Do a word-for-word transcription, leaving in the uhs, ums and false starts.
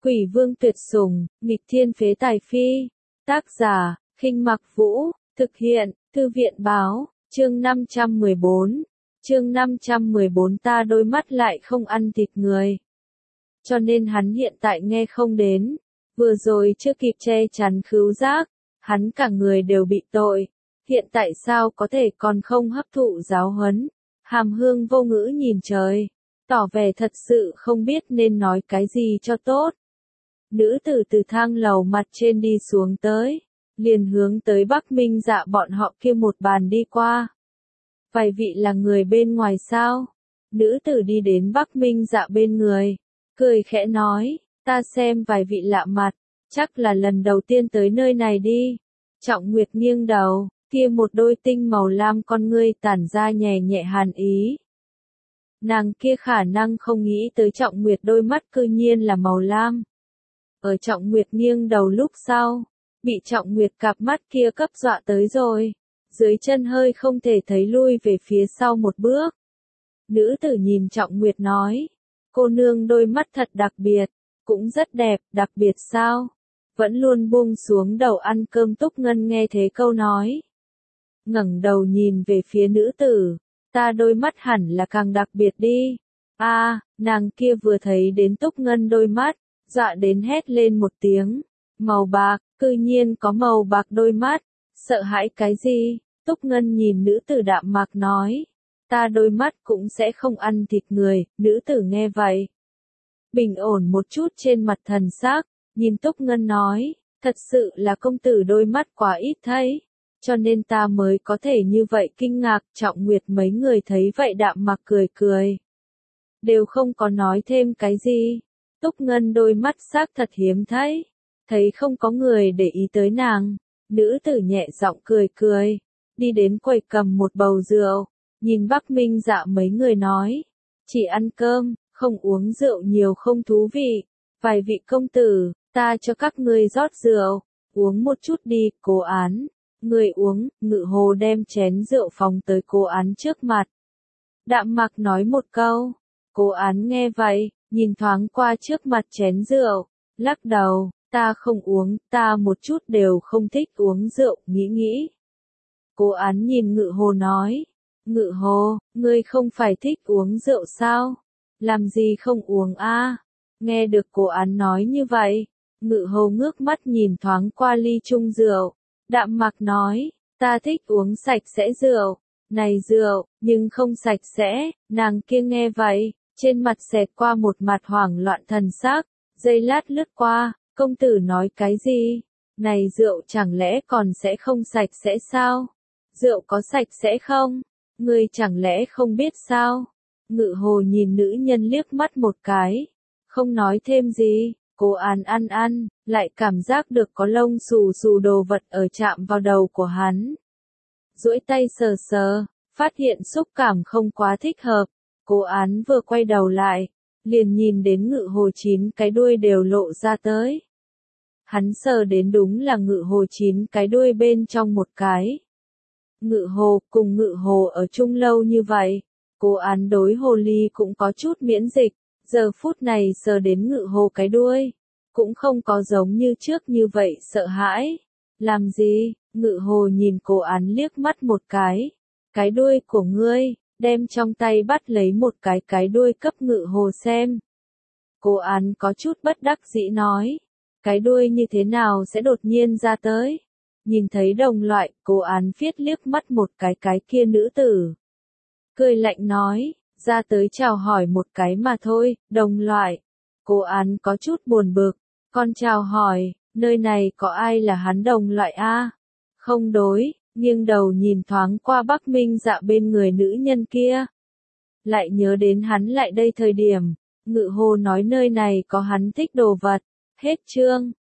Quỷ vương tuyệt sủng, nghịch thiên phế tài phi. Tác giả, Khinh Mặc Vũ, thực hiện, Thư viện báo, chương năm trăm mười bốn. Chương năm trăm mười bốn ta đôi mắt lại không ăn thịt người. Cho nên hắn hiện tại nghe không đến. Vừa rồi chưa kịp che chắn khứu giác, hắn cả người đều bị tội. Hiện tại sao có thể còn không hấp thụ giáo huấn? Hàm Hương vô ngữ nhìn trời, tỏ vẻ thật sự không biết nên nói cái gì cho tốt. Nữ tử từ thang lầu mặt trên đi xuống tới, liền hướng tới Bắc Minh Dạ bọn họ kia một bàn đi qua. Vài vị là người bên ngoài sao? Nữ tử đi đến Bắc Minh Dạ bên người, cười khẽ nói, ta xem vài vị lạ mặt, chắc là lần đầu tiên tới nơi này đi. Trọng Nguyệt nghiêng đầu, kia một đôi tinh màu lam con ngươi tản ra nhẹ nhẹ hàn ý. Nàng kia khả năng không nghĩ tới Trọng Nguyệt đôi mắt cư nhiên là màu lam. Ở Trọng Nguyệt nghiêng đầu lúc sau, bị Trọng Nguyệt cặp mắt kia cấp dọa tới rồi, dưới chân hơi không thể thấy lui về phía sau một bước. Nữ tử nhìn Trọng Nguyệt nói, cô nương đôi mắt thật đặc biệt, cũng rất đẹp, đặc biệt sao? Vẫn luôn buông xuống đầu ăn cơm Túc Ngân nghe thế câu nói. Ngẩng đầu nhìn về phía nữ tử, ta đôi mắt hẳn là càng đặc biệt đi. A, à, nàng kia vừa thấy đến Túc Ngân đôi mắt, dọa đến hét lên một tiếng, màu bạc, cư nhiên có màu bạc đôi mắt, sợ hãi cái gì? Túc Ngân nhìn nữ tử đạm mạc nói, ta đôi mắt cũng sẽ không ăn thịt người. Nữ tử nghe vậy, bình ổn một chút trên mặt thần sắc, nhìn Túc Ngân nói, thật sự là công tử đôi mắt quá ít thấy, cho nên ta mới có thể như vậy kinh ngạc. Trọng Nguyệt mấy người thấy vậy đạm mạc cười cười, đều không có nói thêm cái gì. Túc Ngân đôi mắt xác thật hiếm thấy, thấy không có người để ý tới nàng, nữ tử nhẹ giọng cười cười, đi đến quầy cầm một bầu rượu, nhìn Bắc Minh Dạ mấy người nói, chỉ ăn cơm, không uống rượu nhiều không thú vị, vài vị công tử, ta cho các ngươi rót rượu, uống một chút đi. Cố Án, người uống. Ngự Hồ đem chén rượu phóng tới Cố Án trước mặt, đạm mạc nói một câu. Cố Án nghe vậy, nhìn thoáng qua trước mặt chén rượu, lắc đầu, ta không uống, ta một chút đều không thích uống rượu. Nghĩ nghĩ, Cố Án nhìn Ngự Hồ nói, Ngự Hồ, ngươi không phải thích uống rượu sao? Làm gì không uống a? À? Nghe được Cố Án nói như vậy, Ngự Hồ ngước mắt nhìn thoáng qua ly chung rượu, đạm mạc nói, ta thích uống sạch sẽ rượu, này rượu, nhưng không sạch sẽ. Nàng kia nghe vậy, trên mặt xẹt qua một mặt hoảng loạn thần sắc, giây lát lướt qua, công tử nói cái gì? Này rượu chẳng lẽ còn sẽ không sạch sẽ sao? Rượu có sạch sẽ không? Ngươi chẳng lẽ không biết sao? Ngự Hồ nhìn nữ nhân liếc mắt một cái, không nói thêm gì. Cố Án ăn ăn, lại cảm giác được có lông xù xù đồ vật ở chạm vào đầu của hắn. Duỗi tay sờ sờ, phát hiện xúc cảm không quá thích hợp. Cố Án vừa quay đầu lại, liền nhìn đến Ngự Hồ chín cái đuôi đều lộ ra tới. Hắn sờ đến đúng là Ngự Hồ chín cái đuôi bên trong một cái. Ngự Hồ, cùng Ngự Hồ ở chung lâu như vậy, Cố Án đối hồ ly cũng có chút miễn dịch, giờ phút này sờ đến Ngự Hồ cái đuôi, cũng không có giống như trước như vậy sợ hãi. Làm gì? Ngự Hồ nhìn Cố Án liếc mắt một cái, cái đuôi của ngươi, đem trong tay bắt lấy một cái cái đuôi cấp Ngự Hồ xem. Cố Án có chút bất đắc dĩ nói, cái đuôi như thế nào sẽ đột nhiên ra tới? Nhìn thấy đồng loại, Cố Án viết liếc mắt một cái cái kia nữ tử, cười lạnh nói, ra tới chào hỏi một cái mà thôi. Đồng loại. Cố Án có chút buồn bực, con chào hỏi, nơi này có ai là hắn đồng loại a? À? Không đối. Nghiêng đầu nhìn thoáng qua Bắc Minh Dạ bên người nữ nhân kia, lại nhớ đến hắn lại đây thời điểm, Ngự Hồ nói nơi này có hắn thích đồ vật. Hết chương.